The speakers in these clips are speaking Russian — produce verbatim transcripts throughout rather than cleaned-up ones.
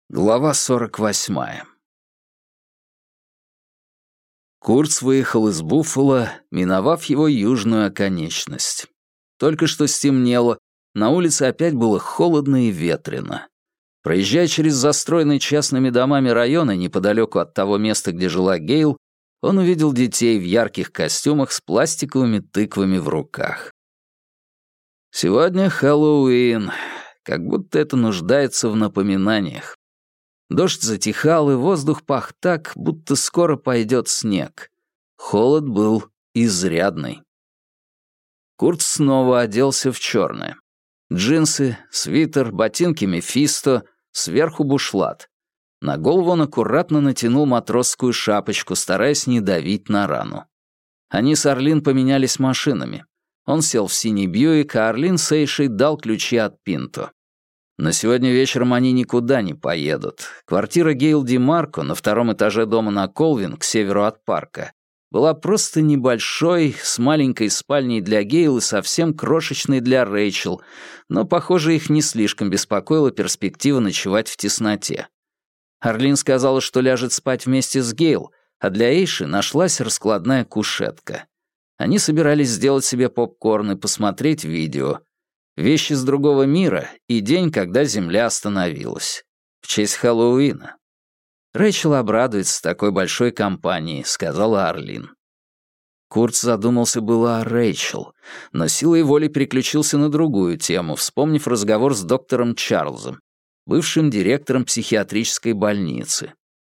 Глава сорок восьмая. Курц выехал из Буффало, миновав его южную оконечность. Только что стемнело, на улице опять было холодно и ветрено. Проезжая через застроенный частными домами районы неподалеку от того места, где жила Гейл, он увидел детей в ярких костюмах с пластиковыми тыквами в руках. Сегодня Хэллоуин, как будто это нуждается в напоминаниях. Дождь затихал, и воздух пах так, будто скоро пойдет снег. Холод был изрядный. Курт снова оделся в черное. Джинсы, свитер, ботинки Мефисто, сверху бушлат. На голову он аккуратно натянул матросскую шапочку, стараясь не давить на рану. Они с Арлин поменялись машинами. Он сел в синий Бьюик, а Арлин с Эйшей дал ключи от Пинто. Но сегодня вечером они никуда не поедут. Квартира Гейл Ди Марко на втором этаже дома на Колвин, к северу от парка, была просто небольшой, с маленькой спальней для Гейл и совсем крошечной для Рэйчел, но, похоже, их не слишком беспокоила перспектива ночевать в тесноте. Арлин сказала, что ляжет спать вместе с Гейл, а для Эйши нашлась раскладная кушетка. Они собирались сделать себе попкорн и посмотреть видео. Вещи с другого мира и день, когда Земля остановилась. В честь Хэллоуина. «Рэйчел обрадуется такой большой компании», — сказала Арлин. Курт задумался было о Рэйчел, но силой воли переключился на другую тему, вспомнив разговор с доктором Чарльзом, бывшим директором психиатрической больницы.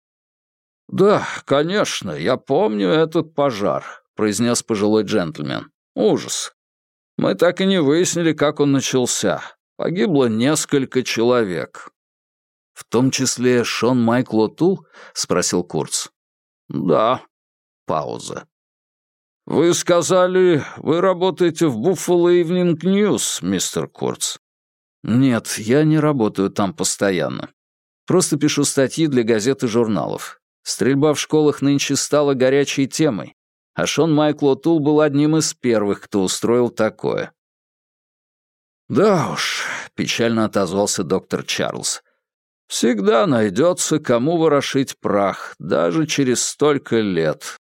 «Да, конечно, я помню этот пожар», — произнес пожилой джентльмен. «Ужас. Мы так и не выяснили, как он начался. Погибло несколько человек». «В том числе Шон Майкл О'Тул?» — спросил Курц. «Да». Пауза. «Вы сказали, вы работаете в Buffalo Evening News, мистер Курц?» «Нет, я не работаю там постоянно. Просто пишу статьи для газет и журналов. Стрельба в школах нынче стала горячей темой. А Шон Майкл О'Тул был одним из первых, кто устроил такое». «Да уж», — печально отозвался доктор Чарльз, — «всегда найдется, кому ворошить прах, даже через столько лет».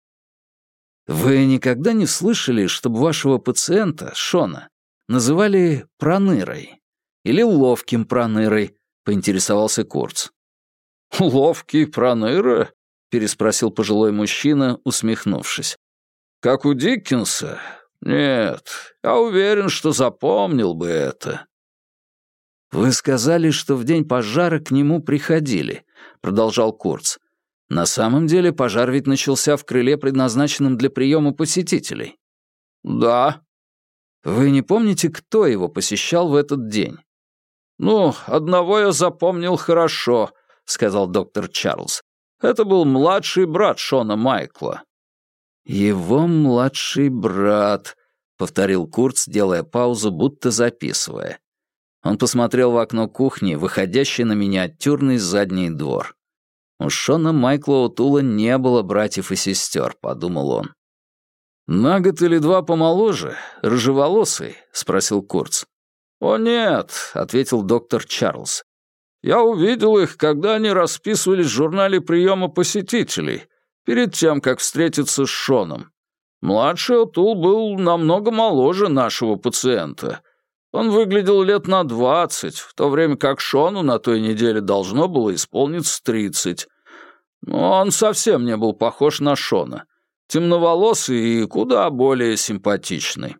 «Вы никогда не слышали, чтобы вашего пациента, Шона, называли пронырой? Или ловким пронырой?» — поинтересовался Курц. «Ловкий проныра?» — переспросил пожилой мужчина, усмехнувшись. «Как у Диккенса? Нет, я уверен, что запомнил бы это». «Вы сказали, что в день пожара к нему приходили», — продолжал Курц. «На самом деле пожар ведь начался в крыле, предназначенном для приема посетителей». «Да». «Вы не помните, кто его посещал в этот день?» «Ну, одного я запомнил хорошо», — сказал доктор Чарльз. Это был младший брат Шона Майкла». «Его младший брат», — повторил Курц, делая паузу, будто записывая. Он посмотрел в окно кухни, выходящее на миниатюрный задний двор. У Шона Майкла О'Тула не было братьев и сестер, подумал он. «На год или два помоложе, рыжеволосый?» — спросил Курц. «О нет», — ответил доктор Чарльз. «Я увидел их, когда они расписывались в журнале приема посетителей, перед тем, как встретиться с Шоном. Младший О'Тул был намного моложе нашего пациента. Он выглядел лет на двадцать, в то время как Шону на той неделе должно было исполниться тридцать. Но он совсем не был похож на Шона. Темноволосый и куда более симпатичный».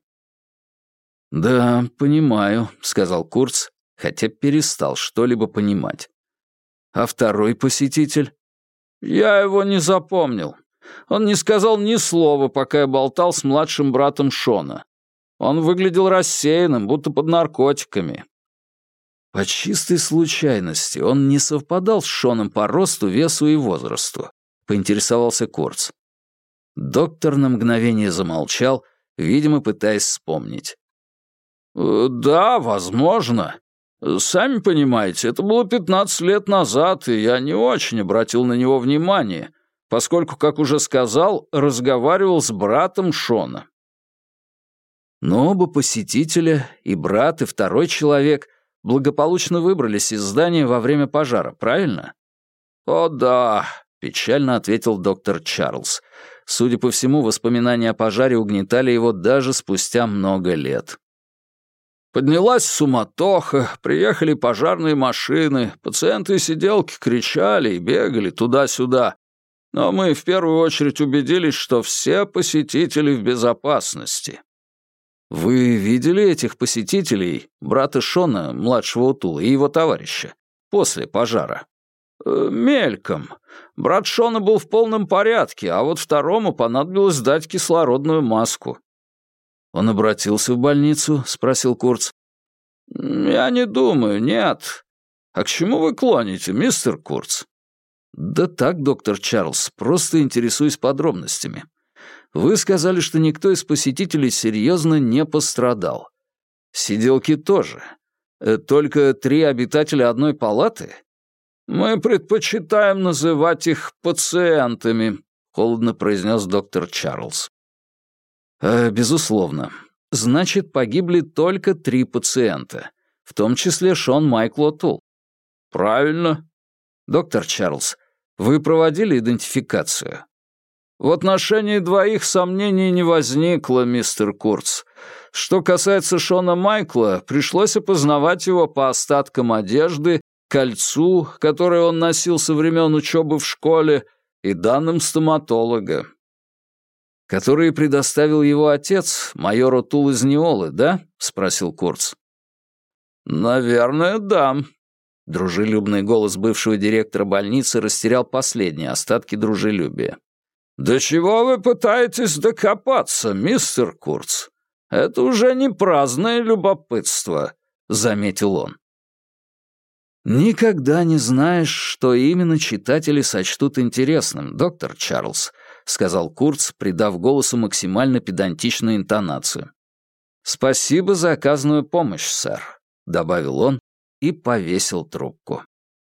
«Да, понимаю», — сказал Курц, хотя перестал что-либо понимать. «А второй посетитель?» «Я его не запомнил. Он не сказал ни слова, пока я болтал с младшим братом Шона. Он выглядел рассеянным, будто под наркотиками». «По чистой случайности он не совпадал с Шоном по росту, весу и возрасту?» — поинтересовался Курц. Доктор на мгновение замолчал, видимо, пытаясь вспомнить. «Да, возможно. Сами понимаете, это было пятнадцать лет назад, и я не очень обратил на него внимание, поскольку, как уже сказал, разговаривал с братом Шона». Но оба посетителя, и брат, и второй человек, благополучно выбрались из здания во время пожара, правильно?» «О да», — печально ответил доктор Чарльз. Судя по всему, воспоминания о пожаре угнетали его даже спустя много лет. «Поднялась суматоха, приехали пожарные машины, пациенты и сиделки кричали и бегали туда-сюда. Но мы в первую очередь убедились, что все посетители в безопасности». «Вы видели этих посетителей, брата Шона, младшего Утула, и его товарища, после пожара?» э, «Мельком. Брат Шона был в полном порядке, а вот второму понадобилось дать кислородную маску». «Он обратился в больницу?» — спросил Курц. «Я не думаю, нет. А к чему вы клоните, мистер Курц?» «Да так, доктор Чарльз, просто интересуюсь подробностями. Вы сказали, что никто из посетителей серьезно не пострадал. Сиделки тоже. Только три обитателя одной палаты?» «Мы предпочитаем называть их пациентами», — холодно произнес доктор Чарльз. «Э, «Безусловно. Значит, погибли только три пациента, в том числе Шон Майкл О'Тул». «Правильно». «Доктор Чарльз, вы проводили идентификацию?» «В отношении двоих сомнений не возникло, мистер Курц. Что касается Шона Майкла, пришлось опознавать его по остаткам одежды, кольцу, которое он носил со времен учебы в школе, и данным стоматолога». «Которые предоставил его отец, майор О'Тул из Неолы, да?» — спросил Курц. «Наверное, да». Дружелюбный голос бывшего директора больницы растерял последние остатки дружелюбия. «До чего вы пытаетесь докопаться, мистер Курц? Это уже не праздное любопытство», — заметил он. «Никогда не знаешь, что именно читатели сочтут интересным, доктор Чарльз», — сказал Курц, придав голосу максимально педантичную интонацию. «Спасибо за оказанную помощь, сэр», — добавил он и повесил трубку.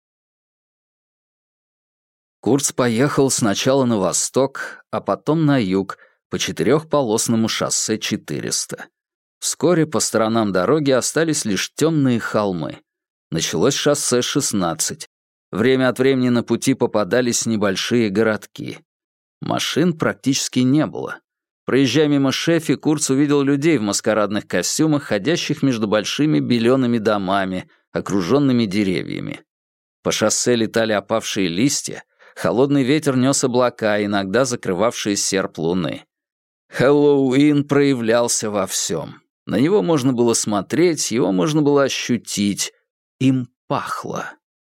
Курц поехал сначала на восток, а потом на юг, по четырехполосному шоссе четыреста. Вскоре по сторонам дороги остались лишь темные холмы. Началось шоссе шестнадцать. Время от времени на пути попадались небольшие городки. Машин практически не было. Проезжая мимо Шефи, Курц увидел людей в маскарадных костюмах, ходящих между большими белеными домами, окруженными деревьями. По шоссе летали опавшие листья, холодный ветер нес облака, иногда закрывавшие серп луны. Хэллоуин проявлялся во всем. На него можно было смотреть, его можно было ощутить. Им пахло.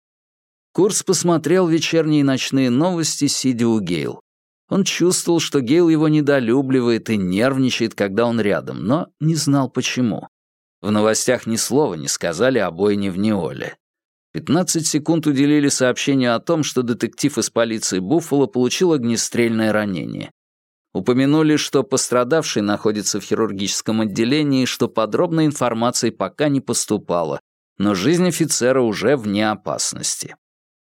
Курц посмотрел вечерние и ночные новости, сидя у Гейл. Он чувствовал, что Гейл его недолюбливает и нервничает, когда он рядом, но не знал почему. В новостях ни слова не сказали о бойне в Неоле. пятнадцать секунд уделили сообщению о том, что детектив из полиции Буффало получил огнестрельное ранение. Упомянули, что пострадавший находится в хирургическом отделении и что подробной информации пока не поступало, но жизнь офицера уже вне опасности.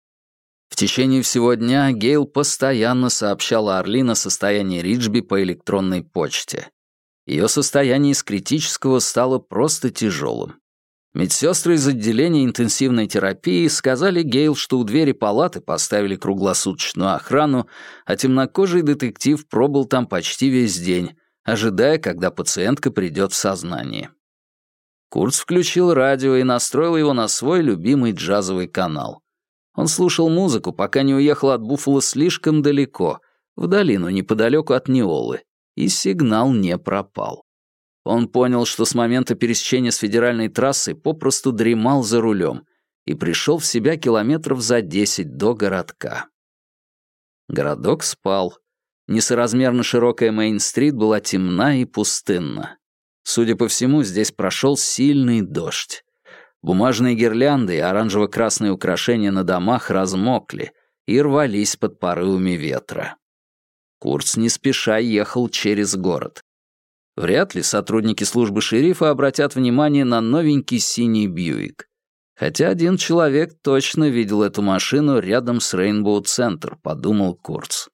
В течение всего дня Гейл постоянно сообщала Арлин о состоянии Риджби по электронной почте. Ее состояние из критического стало просто тяжелым. Медсестры из отделения интенсивной терапии сказали Гейл, что у двери палаты поставили круглосуточную охрану, а темнокожий детектив пробыл там почти весь день, ожидая, когда пациентка придет в сознание. Курц включил радио и настроил его на свой любимый джазовый канал. Он слушал музыку, пока не уехал от Буффало слишком далеко, в долину неподалеку от Неолы, и сигнал не пропал. Он понял, что с момента пересечения с федеральной трассой попросту дремал за рулем и пришел в себя километров за десять до городка. Городок спал. Несоразмерно широкая Мейн-стрит была темна и пустынна. Судя по всему, здесь прошел сильный дождь. Бумажные гирлянды и оранжево-красные украшения на домах размокли и рвались под порывами ветра. Курц не спеша ехал через город. Вряд ли сотрудники службы шерифа обратят внимание на новенький синий Бьюик. Хотя один человек точно видел эту машину рядом с Рейнбоу-центр, подумал Курц.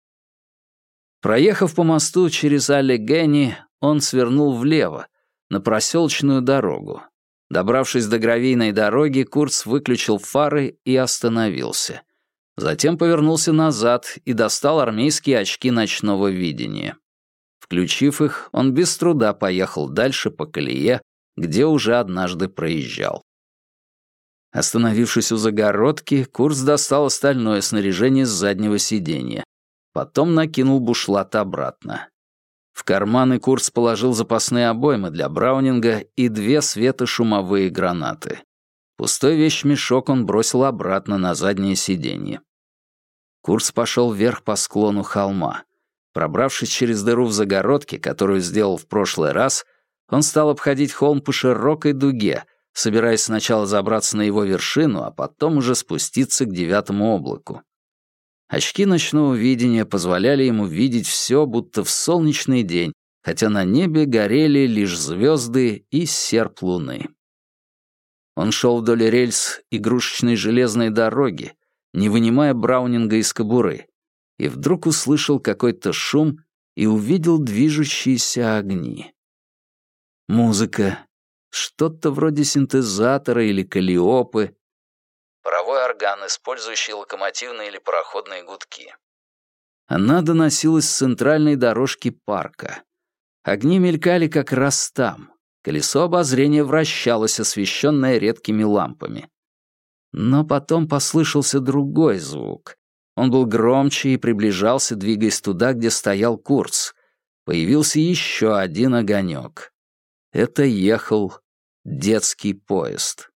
Проехав по мосту через Аллегени, он свернул влево, на проселочную дорогу. Добравшись до гравийной дороги, Курц выключил фары и остановился. Затем повернулся назад и достал армейские очки ночного видения. Включив их, он без труда поехал дальше по колее, где уже однажды проезжал. Остановившись у загородки, Курц достал остальное снаряжение с заднего сиденья. Потом накинул бушлат обратно. В карманы Курц положил запасные обоймы для Браунинга и две светошумовые гранаты. Пустой вещмешок он бросил обратно на заднее сиденье. Курц пошел вверх по склону холма. Пробравшись через дыру в загородке, которую сделал в прошлый раз, он стал обходить холм по широкой дуге, собираясь сначала забраться на его вершину, а потом уже спуститься к девятому облаку. Очки ночного видения позволяли ему видеть все, будто в солнечный день, хотя на небе горели лишь звезды и серп луны. Он шел вдоль рельс игрушечной железной дороги, не вынимая Браунинга из кобуры, и вдруг услышал какой-то шум и увидел движущиеся огни. Музыка. Что-то вроде синтезатора или каллиопы. Паровой орган, использующий локомотивные или пароходные гудки. Она доносилась с центральной дорожки парка. Огни мелькали как раз там. Колесо обозрения вращалось, освещенное редкими лампами. Но потом послышался другой звук. Он был громче и приближался, двигаясь туда, где стоял Курц. Появился еще один огонек. Это ехал детский поезд.